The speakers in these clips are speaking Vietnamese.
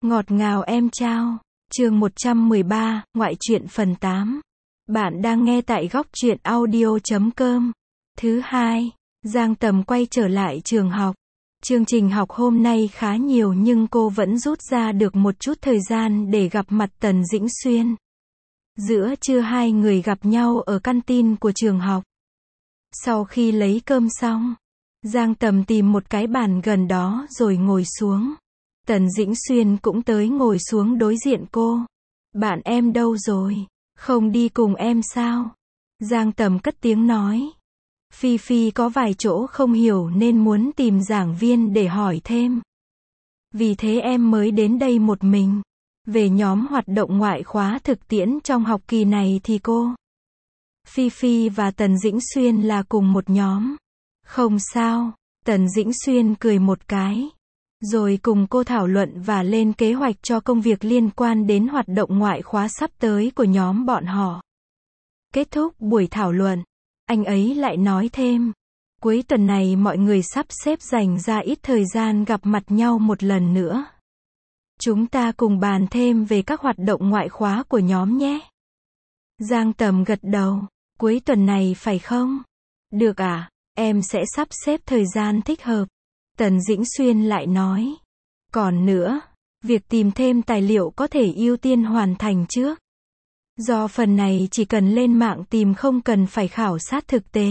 Ngọt ngào em trao. Chương 113, ngoại truyện phần 8. Bạn đang nghe tại góc truyện audio.com. Thứ hai, Giang Tầm quay trở lại trường học. Chương trình học hôm nay khá nhiều nhưng cô vẫn rút ra được một chút thời gian để gặp mặt Tần Dĩnh Xuyên. Giữa trưa hai người gặp nhau ở canteen của trường học. Sau khi lấy cơm xong, Giang Tầm tìm một cái bàn gần đó rồi ngồi xuống. Tần Dĩnh Xuyên cũng tới ngồi xuống đối diện cô. Bạn em đâu rồi? Không đi cùng em sao? Giang Tầm cất tiếng nói. Phi Phi có vài chỗ không hiểu nên muốn tìm giảng viên để hỏi thêm. Vì thế em mới đến đây một mình. Về nhóm hoạt động ngoại khóa thực tiễn trong học kỳ này thì cô Phi Phi và Tần Dĩnh Xuyên là cùng một nhóm. Không sao, Tần Dĩnh Xuyên cười một cái. Rồi cùng cô thảo luận và lên kế hoạch cho công việc liên quan đến hoạt động ngoại khóa sắp tới của nhóm bọn họ. Kết thúc buổi thảo luận, anh ấy lại nói thêm. Cuối tuần này mọi người sắp xếp dành ra ít thời gian gặp mặt nhau một lần nữa. Chúng ta cùng bàn thêm về các hoạt động ngoại khóa của nhóm nhé. Giang Tầm gật đầu. Cuối tuần này phải không? Được à, em sẽ sắp xếp thời gian thích hợp. Tần Dĩnh Xuyên lại nói. Còn nữa, việc tìm thêm tài liệu có thể ưu tiên hoàn thành trước. Do phần này chỉ cần lên mạng tìm không cần phải khảo sát thực tế.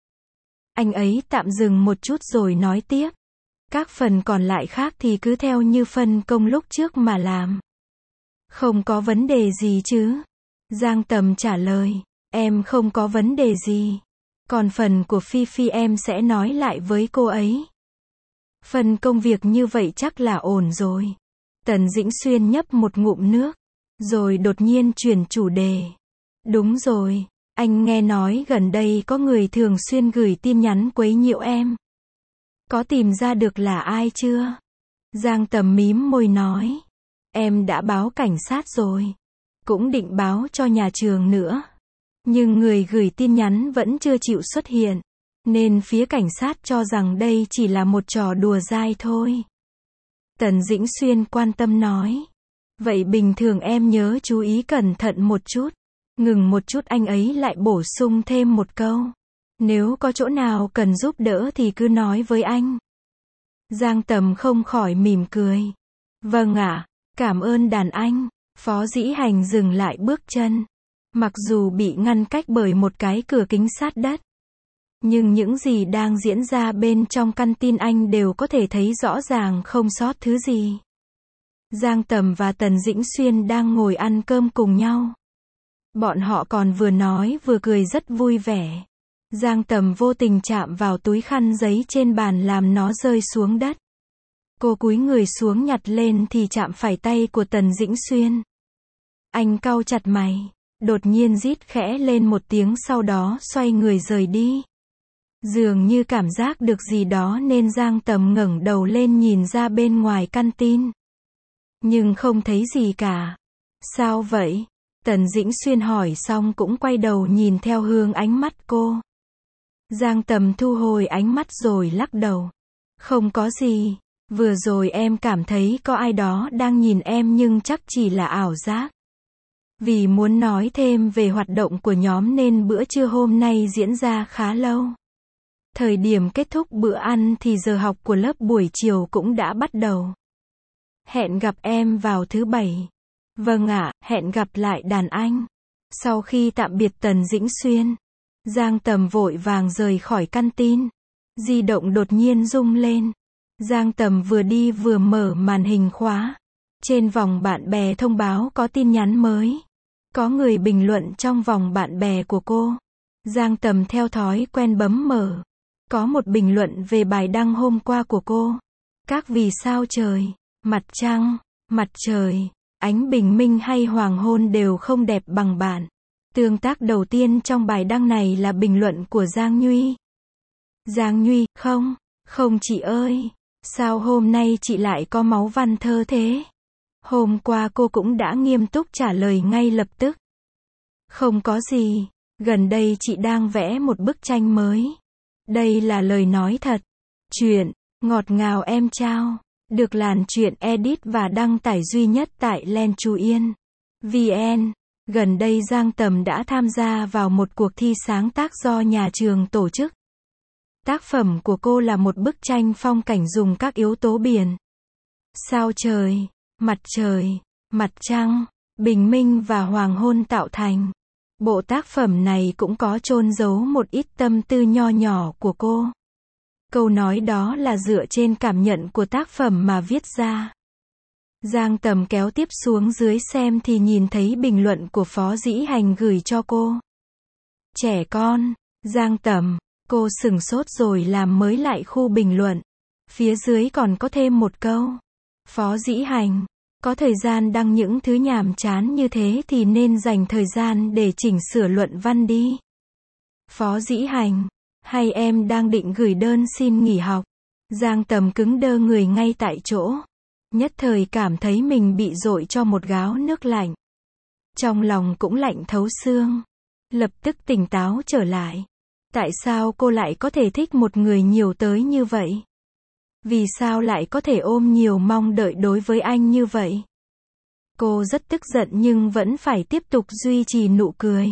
Anh ấy tạm dừng một chút rồi nói tiếp. Các phần còn lại khác thì cứ theo như phân công lúc trước mà làm. Không có vấn đề gì chứ? Giang Tầm trả lời. Em không có vấn đề gì. Còn phần của Phi Phi em sẽ nói lại với cô ấy. Phần công việc như vậy chắc là ổn rồi. Tần Dĩnh Xuyên nhấp một ngụm nước. Rồi đột nhiên chuyển chủ đề. Đúng rồi, anh nghe nói gần đây có người thường xuyên gửi tin nhắn quấy nhiễu em. Có tìm ra được là ai chưa? Giang Tầm mím môi nói. Em đã báo cảnh sát rồi. Cũng định báo cho nhà trường nữa. Nhưng người gửi tin nhắn vẫn chưa chịu xuất hiện. Nên phía cảnh sát cho rằng đây chỉ là một trò đùa dai thôi. Tần Dĩnh Xuyên quan tâm nói. Vậy bình thường em nhớ chú ý cẩn thận một chút. Ngừng một chút anh ấy lại bổ sung thêm một câu. Nếu có chỗ nào cần giúp đỡ thì cứ nói với anh. Giang Tầm không khỏi mỉm cười. Vâng ạ, cảm ơn đàn anh. Phó Dĩ Hành dừng lại bước chân. Mặc dù bị ngăn cách bởi một cái cửa kính sát đất. Nhưng những gì đang diễn ra bên trong canteen anh đều có thể thấy rõ ràng không sót thứ gì. Giang Tầm và Tần Dĩnh Xuyên đang ngồi ăn cơm cùng nhau. Bọn họ còn vừa nói vừa cười rất vui vẻ. Giang Tầm vô tình chạm vào túi khăn giấy trên bàn làm nó rơi xuống đất. Cô cúi người xuống nhặt lên thì chạm phải tay của Tần Dĩnh Xuyên. Anh cau chặt mày, đột nhiên rít khẽ lên một tiếng sau đó xoay người rời đi. Dường như cảm giác được gì đó nên Giang Tầm ngẩng đầu lên nhìn ra bên ngoài canteen. Nhưng không thấy gì cả. Sao vậy? Tần Dĩnh Xuyên hỏi xong cũng quay đầu nhìn theo hướng ánh mắt cô. Giang Tầm thu hồi ánh mắt rồi lắc đầu. Không có gì. Vừa rồi em cảm thấy có ai đó đang nhìn em nhưng chắc chỉ là ảo giác. Vì muốn nói thêm về hoạt động của nhóm nên bữa trưa hôm nay diễn ra khá lâu. Thời điểm kết thúc bữa ăn thì giờ học của lớp buổi chiều cũng đã bắt đầu. Hẹn gặp em vào thứ Bảy. Vâng ạ, hẹn gặp lại đàn anh. Sau khi tạm biệt Tần Dĩnh Xuyên, Giang Tầm vội vàng rời khỏi canteen. Di động đột nhiên rung lên. Giang Tầm vừa đi vừa mở màn hình khóa. Trên vòng bạn bè thông báo có tin nhắn mới. Có người bình luận trong vòng bạn bè của cô. Giang Tầm theo thói quen bấm mở. Có một bình luận về bài đăng hôm qua của cô. Các vì sao trời, mặt trăng, mặt trời, ánh bình minh hay hoàng hôn đều không đẹp bằng bạn. Tương tác đầu tiên trong bài đăng này là bình luận của Giang Nhuy. Giang Nhuy, không chị ơi, sao hôm nay chị lại có máu văn thơ thế? Hôm qua cô cũng đã nghiêm túc trả lời ngay lập tức. Không có gì, gần đây chị đang vẽ một bức tranh mới. Đây là lời nói thật. Chuyện, ngọt ngào em trao. Được Làn Chuyện edit và đăng tải duy nhất tại Lenchuyen VN. Gần đây Giang Tầm đã tham gia vào một cuộc thi sáng tác do nhà trường tổ chức. Tác phẩm của cô là một bức tranh phong cảnh dùng các yếu tố biển, sao trời, mặt trăng, bình minh và hoàng hôn tạo thành. Bộ tác phẩm này cũng có chôn giấu một ít tâm tư nho nhỏ của cô. Câu nói đó là dựa trên cảm nhận của tác phẩm mà viết ra. Giang Tầm kéo tiếp xuống dưới xem thì nhìn thấy bình luận của Phó Dĩ Hành gửi cho cô. Trẻ con, Giang Tầm, cô sửng sốt rồi làm mới lại khu bình luận. Phía dưới còn có thêm một câu. Phó Dĩ Hành, có thời gian đăng những thứ nhàm chán như thế thì nên dành thời gian để chỉnh sửa luận văn đi. Phó Dĩ Hành, hay em đang định gửi đơn xin nghỉ học? Giang Tầm cứng đơ người ngay tại chỗ. Nhất thời cảm thấy mình bị dội cho một gáo nước lạnh. Trong lòng cũng lạnh thấu xương. Lập tức tỉnh táo trở lại. Tại sao cô lại có thể thích một người nhiều tới như vậy? Vì sao lại có thể ôm nhiều mong đợi đối với anh như vậy? Cô rất tức giận nhưng vẫn phải tiếp tục duy trì nụ cười.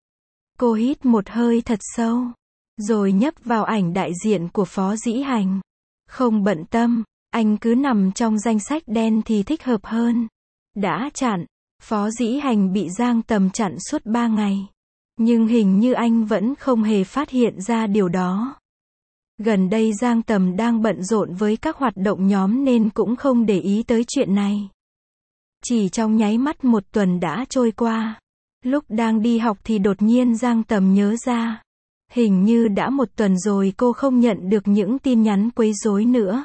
Cô hít một hơi thật sâu, rồi nhấp vào ảnh đại diện của Phó Dĩ Hành. Không bận tâm, anh cứ nằm trong danh sách đen thì thích hợp hơn. Đã chặn, Phó Dĩ Hành bị Giang Tầm chặn suốt 3 ngày. Nhưng hình như anh vẫn không hề phát hiện ra điều đó. Gần đây Giang Tầm đang bận rộn với các hoạt động nhóm nên cũng không để ý tới chuyện này. Chỉ trong nháy mắt một tuần đã trôi qua. Lúc đang đi học thì đột nhiên Giang Tầm nhớ ra. Hình như đã một tuần rồi cô không nhận được những tin nhắn quấy rối nữa.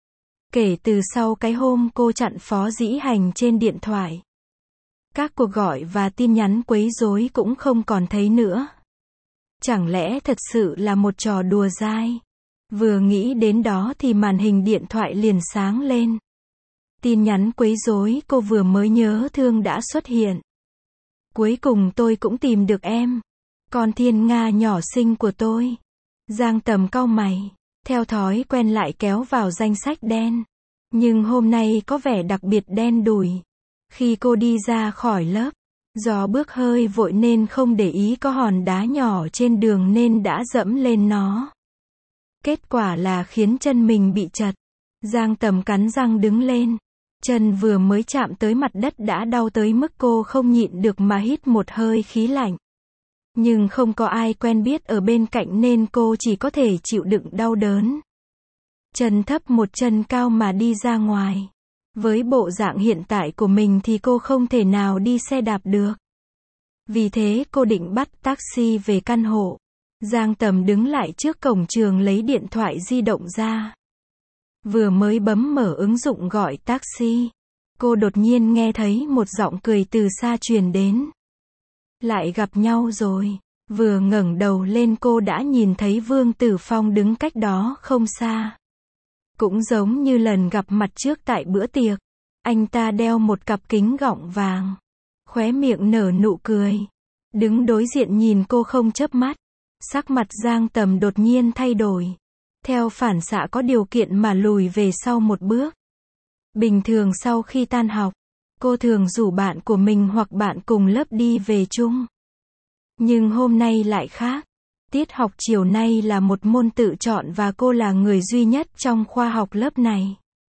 Kể từ sau cái hôm cô chặn Phó Dĩ Hành trên điện thoại. Các cuộc gọi và tin nhắn quấy rối cũng không còn thấy nữa. Chẳng lẽ thật sự là một trò đùa dai? Vừa nghĩ đến đó thì màn hình điện thoại liền sáng lên. Tin nhắn quấy rối cô vừa mới nhớ thương đã xuất hiện. Cuối cùng tôi cũng tìm được em. Con thiên nga nhỏ xinh của tôi. Giang Tầm cau mày. Theo thói quen lại kéo vào danh sách đen. Nhưng hôm nay có vẻ đặc biệt đen đủi. Khi cô đi ra khỏi lớp, do bước hơi vội nên không để ý có hòn đá nhỏ trên đường nên đã dẫm lên nó. Kết quả là khiến chân mình bị trật. Giang Tầm cắn răng đứng lên. Chân vừa mới chạm tới mặt đất đã đau tới mức cô không nhịn được mà hít một hơi khí lạnh. Nhưng không có ai quen biết ở bên cạnh nên cô chỉ có thể chịu đựng đau đớn. Chân thấp một chân cao mà đi ra ngoài. Với bộ dạng hiện tại của mình thì cô không thể nào đi xe đạp được. Vì thế cô định bắt taxi về căn hộ. Giang Tầm đứng lại trước cổng trường lấy điện thoại di động ra. Vừa mới bấm mở ứng dụng gọi taxi, cô đột nhiên nghe thấy một giọng cười từ xa truyền đến. Lại gặp nhau rồi. Vừa ngẩng đầu lên cô đã nhìn thấy Vương Tử Phong đứng cách đó không xa. Cũng giống như lần gặp mặt trước tại bữa tiệc. Anh ta đeo một cặp kính gọng vàng. Khóe miệng nở nụ cười. Đứng đối diện nhìn cô không chớp mắt. Sắc mặt Giang Tầm đột nhiên thay đổi. Theo phản xạ có điều kiện mà lùi về sau một bước. Bình thường sau khi tan học, cô thường rủ bạn của mình hoặc bạn cùng lớp đi về chung. Nhưng hôm nay lại khác. Tiết học chiều nay là một môn tự chọn và cô là người duy nhất trong khoa học lớp này.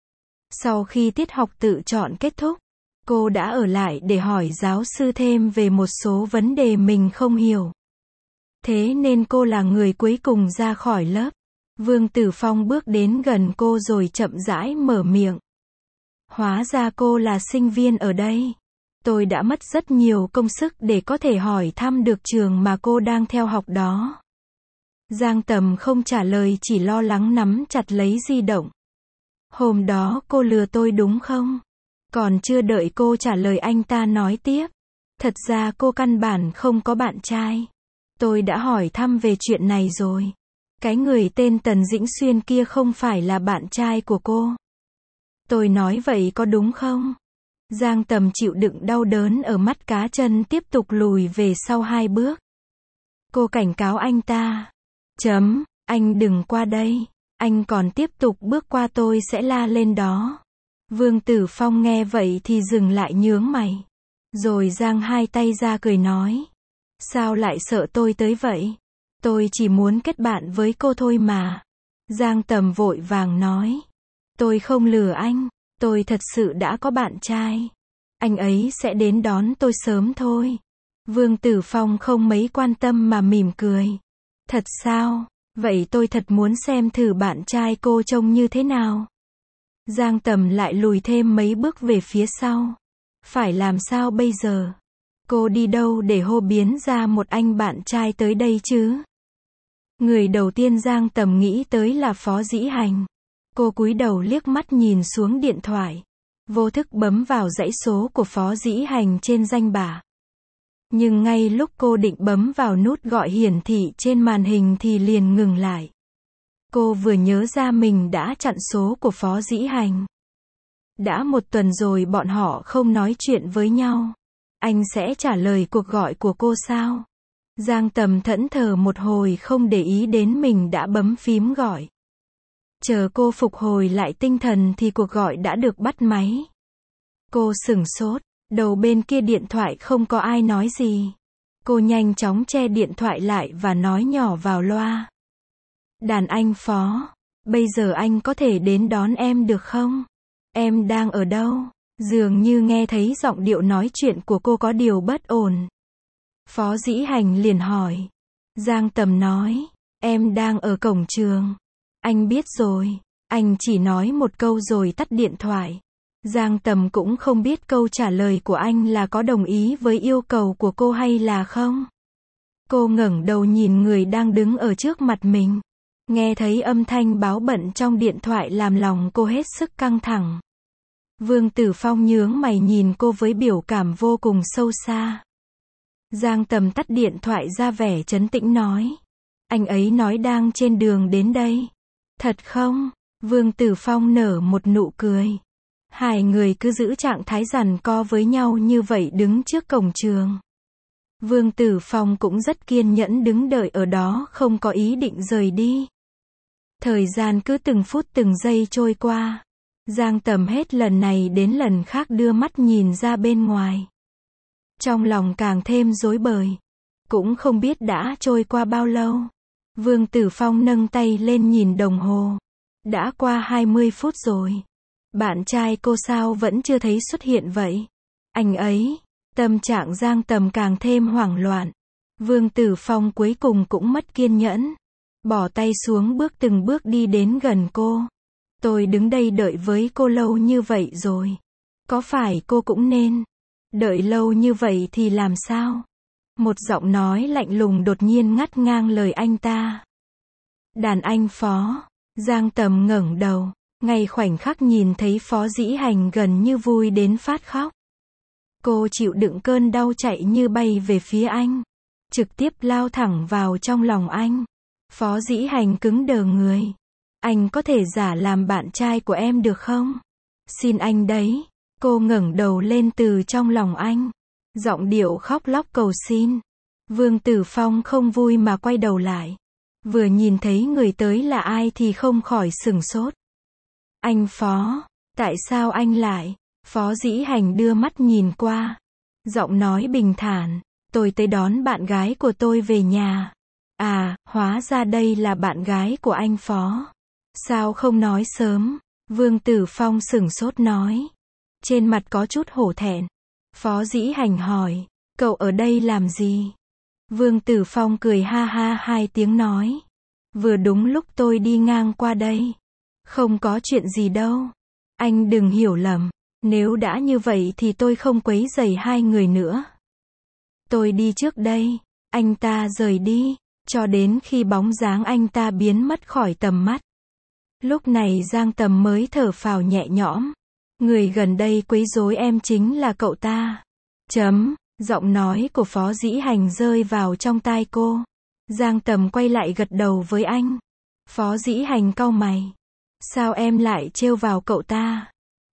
Sau khi tiết học tự chọn kết thúc, cô đã ở lại để hỏi giáo sư thêm về một số vấn đề mình không hiểu. Thế nên cô là người cuối cùng ra khỏi lớp. Vương Tử Phong bước đến gần cô rồi chậm rãi mở miệng. Hóa ra cô là sinh viên ở đây. Tôi đã mất rất nhiều công sức để có thể hỏi thăm được trường mà cô đang theo học đó. Giang Tầm không trả lời chỉ lo lắng nắm chặt lấy di động. Hôm đó cô lừa tôi đúng không? Còn chưa đợi cô trả lời anh ta nói tiếp. Thật ra cô căn bản không có bạn trai. Tôi đã hỏi thăm về chuyện này rồi. Cái người tên Tần Dĩnh Xuyên kia không phải là bạn trai của cô. Tôi nói vậy có đúng không? Giang Tầm chịu đựng đau đớn ở mắt cá chân tiếp tục lùi về sau 2 bước. Cô cảnh cáo anh ta. Anh đừng qua đây. Anh còn tiếp tục bước qua tôi sẽ la lên đó. Vương Tử Phong nghe vậy thì dừng lại nhướng mày. Rồi giang hai tay ra cười nói. Sao lại sợ tôi tới vậy? Tôi chỉ muốn kết bạn với cô thôi mà. Giang Tầm vội vàng nói. Tôi không lừa anh, tôi thật sự đã có bạn trai. Anh ấy sẽ đến đón tôi sớm thôi. Vương Tử Phong không mấy quan tâm mà mỉm cười. Thật sao? Vậy tôi thật muốn xem thử bạn trai cô trông như thế nào. Giang Tầm lại lùi thêm mấy bước về phía sau. Phải làm sao bây giờ? Cô đi đâu để hô biến ra một anh bạn trai tới đây chứ? Người đầu tiên Giang Tầm nghĩ tới là Phó Dĩ Hành. Cô cúi đầu liếc mắt nhìn xuống điện thoại. Vô thức bấm vào dãy số của Phó Dĩ Hành trên danh bạ. Nhưng ngay lúc cô định bấm vào nút gọi hiển thị trên màn hình thì liền ngừng lại. Cô vừa nhớ ra mình đã chặn số của Phó Dĩ Hành. Đã một tuần rồi bọn họ không nói chuyện với nhau. Anh sẽ trả lời cuộc gọi của cô sao? Giang Tầm thẫn thờ một hồi không để ý đến mình đã bấm phím gọi. Chờ cô phục hồi lại tinh thần thì cuộc gọi đã được bắt máy. Cô sửng sốt, đầu bên kia điện thoại không có ai nói gì. Cô nhanh chóng che điện thoại lại và nói nhỏ vào loa. Đàn anh Phó, bây giờ anh có thể đến đón em được không? Em đang ở đâu? Dường như nghe thấy giọng điệu nói chuyện của cô có điều bất ổn. Phó Dĩ Hành liền hỏi. Giang Tầm nói, em đang ở cổng trường. Anh biết rồi. Anh chỉ nói một câu rồi tắt điện thoại. Giang Tầm cũng không biết câu trả lời của anh là có đồng ý với yêu cầu của cô hay là không. Cô ngẩng đầu nhìn người đang đứng ở trước mặt mình. Nghe thấy âm thanh báo bận trong điện thoại làm lòng cô hết sức căng thẳng. Vương Tử Phong nhướng mày nhìn cô với biểu cảm vô cùng sâu xa. Giang Tầm tắt điện thoại ra vẻ trấn tĩnh nói. Anh ấy nói đang trên đường đến đây. Thật không? Vương Tử Phong nở một nụ cười. Hai người cứ giữ trạng thái giằng co với nhau như vậy đứng trước cổng trường. Vương Tử Phong cũng rất kiên nhẫn đứng đợi ở đó không có ý định rời đi. Thời gian cứ từng phút từng giây trôi qua. Giang Tầm hết lần này đến lần khác đưa mắt nhìn ra bên ngoài. Trong lòng càng thêm rối bời. Cũng không biết đã trôi qua bao lâu. Vương Tử Phong nâng tay lên nhìn đồng hồ. Đã qua 20 phút rồi. Bạn trai cô sao vẫn chưa thấy xuất hiện vậy? Anh ấy. Tâm trạng Giang Tầm càng thêm hoảng loạn. Vương Tử Phong cuối cùng cũng mất kiên nhẫn. Bỏ tay xuống từng bước đi đến gần cô. Tôi đứng đây đợi với cô lâu như vậy rồi. Có phải cô cũng nên đợi lâu như vậy thì làm sao? Một giọng nói lạnh lùng đột nhiên ngắt ngang lời anh ta. Đàn anh Phó. Giang Tầm ngẩng đầu. Ngay khoảnh khắc nhìn thấy Phó Dĩ Hành gần như vui đến phát khóc. Cô chịu đựng cơn đau chạy như bay về phía anh. Trực tiếp lao thẳng vào trong lòng anh. Phó Dĩ Hành cứng đờ người. Anh có thể giả làm bạn trai của em được không? Xin anh đấy. Cô ngẩng đầu lên từ trong lòng anh. Giọng điệu khóc lóc cầu xin. Vương Tử Phong không vui mà quay đầu lại. Vừa nhìn thấy người tới là ai thì không khỏi sửng sốt. Anh Phó, tại sao anh lại? Phó Dĩ Hành đưa mắt nhìn qua. Giọng nói bình thản, tôi tới đón bạn gái của tôi về nhà. À, hóa ra đây là bạn gái của anh Phó. Sao không nói sớm? Vương Tử Phong sửng sốt nói. Trên mặt có chút hổ thẹn. Phó Dĩ Hành hỏi, cậu ở đây làm gì? Vương Tử Phong cười ha ha hai tiếng nói. Vừa đúng lúc tôi đi ngang qua đây. Không có chuyện gì đâu. Anh đừng hiểu lầm. Nếu đã như vậy thì tôi không quấy rầy hai người nữa. Tôi đi trước đây. Anh ta rời đi. Cho đến khi bóng dáng anh ta biến mất khỏi tầm mắt. Lúc này Giang Tầm mới thở phào nhẹ nhõm. Người gần đây quấy rối em chính là cậu ta. Giọng nói của Phó Dĩ Hành rơi vào trong tai cô. Giang Tầm quay lại gật đầu với anh. Phó Dĩ Hành cau mày. Sao em lại trêu vào cậu ta?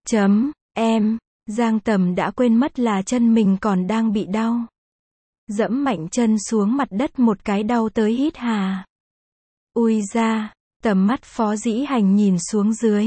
Em. Giang Tầm đã quên mất là chân mình còn đang bị đau. Dẫm mạnh chân xuống mặt đất một cái đau tới hít hà. Ui da. Tầm mắt Phó Dĩ Hành nhìn xuống dưới.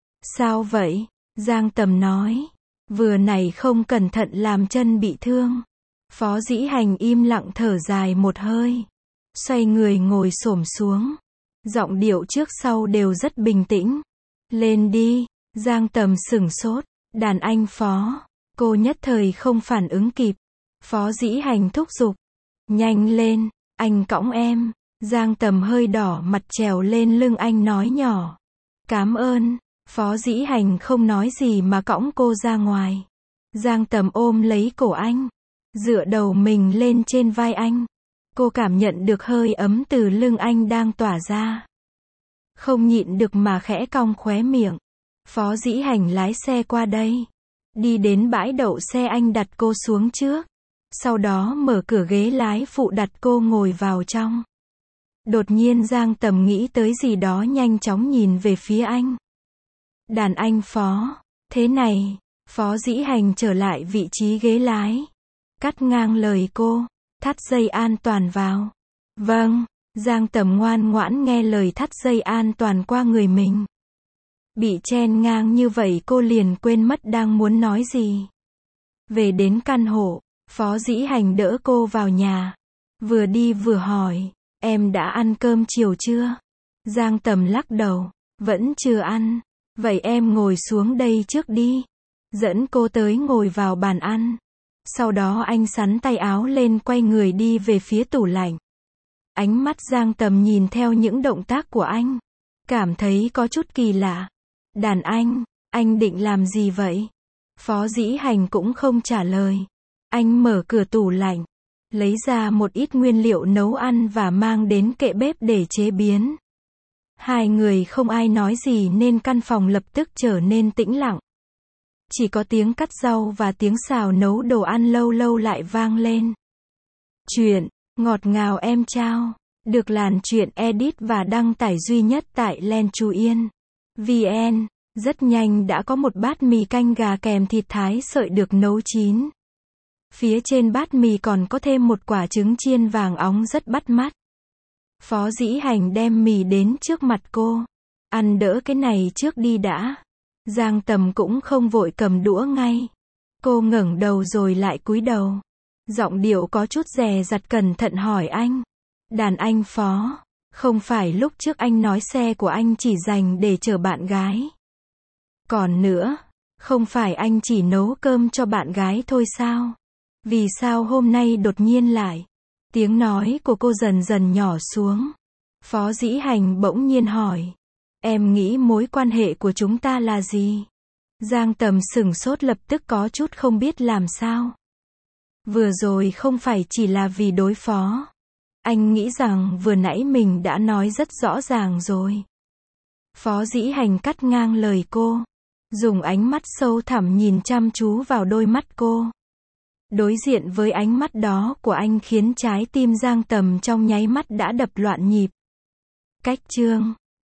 Sao vậy? Giang Tầm nói. Vừa nãy không cẩn thận làm chân bị thương. Phó Dĩ Hành im lặng thở dài một hơi. Xoay người ngồi xổm xuống. Giọng điệu trước sau đều rất bình tĩnh. Lên đi. Giang Tầm sửng sốt. Đàn anh Phó. Cô nhất thời không phản ứng kịp. Phó Dĩ Hành thúc giục. Nhanh lên, anh cõng em. Giang Tầm hơi đỏ mặt trèo lên lưng anh nói nhỏ. Cảm ơn. Phó Dĩ Hành không nói gì mà cõng cô ra ngoài. Giang Tầm ôm lấy cổ anh. Dựa đầu mình lên trên vai anh. Cô cảm nhận được hơi ấm từ lưng anh đang tỏa ra. Không nhịn được mà khẽ cong khóe miệng. Phó Dĩ Hành lái xe qua đây. Đi đến bãi đậu xe anh đặt cô xuống trước. Sau đó mở cửa ghế lái phụ đặt cô ngồi vào trong. Đột nhiên Giang Tầm nghĩ tới gì đó nhanh chóng nhìn về phía anh. Đàn anh Phó. Thế này. Phó Dĩ Hành trở lại vị trí ghế lái. Cắt ngang lời cô. Thắt dây an toàn vào. Vâng. Giang Tầm ngoan ngoãn nghe lời thắt dây an toàn qua người mình. Bị chen ngang như vậy cô liền quên mất đang muốn nói gì. Về đến căn hộ, Phó Dĩ Hành đỡ cô vào nhà. Vừa đi vừa hỏi, em đã ăn cơm chiều chưa? Giang Tầm lắc đầu, vẫn chưa ăn. Vậy em ngồi xuống đây trước đi. Dẫn cô tới ngồi vào bàn ăn. Sau đó anh xắn tay áo lên quay người đi về phía tủ lạnh. Ánh mắt Giang Tầm nhìn theo những động tác của anh. Cảm thấy có chút kỳ lạ. Đàn anh định làm gì vậy? Phó Dĩ Hành cũng không trả lời. Anh mở cửa tủ lạnh, lấy ra một ít nguyên liệu nấu ăn và mang đến kệ bếp để chế biến. Hai người không ai nói gì nên căn phòng lập tức trở nên tĩnh lặng. Chỉ có tiếng cắt rau và tiếng xào nấu đồ ăn lâu lâu lại vang lên. Chuyện ngọt ngào em trao được Làn Chuyện edit và đăng tải duy nhất tại Lenchuyen.vn. Rất nhanh đã có một bát mì canh gà kèm thịt thái sợi được nấu chín. Phía trên bát mì còn có thêm một quả trứng chiên vàng óng rất bắt mắt. Phó Dĩ Hành đem mì đến trước mặt cô. Ăn đỡ cái này trước đi đã. Giang Tầm cũng không vội cầm đũa ngay. Cô ngẩng đầu rồi lại cúi đầu. Giọng điệu có chút dè dặt cẩn thận hỏi anh. Đàn anh Phó, không phải lúc trước anh nói xe của anh chỉ dành để chở bạn gái. Còn nữa, không phải anh chỉ nấu cơm cho bạn gái thôi sao? Vì sao hôm nay đột nhiên lại? Tiếng nói của cô dần dần nhỏ xuống. Phó Dĩ Hành bỗng nhiên hỏi. Em nghĩ mối quan hệ của chúng ta là gì? Giang Tầm sửng sốt lập tức có chút không biết làm sao. Vừa rồi không phải chỉ là vì đối phó. Anh nghĩ rằng vừa nãy mình đã nói rất rõ ràng rồi. Phó Dĩ Hành cắt ngang lời cô. Dùng ánh mắt sâu thẳm nhìn chăm chú vào đôi mắt cô. Đối diện với ánh mắt đó của anh khiến trái tim Giang Tầm trong nháy mắt đã đập loạn nhịp. Cách chương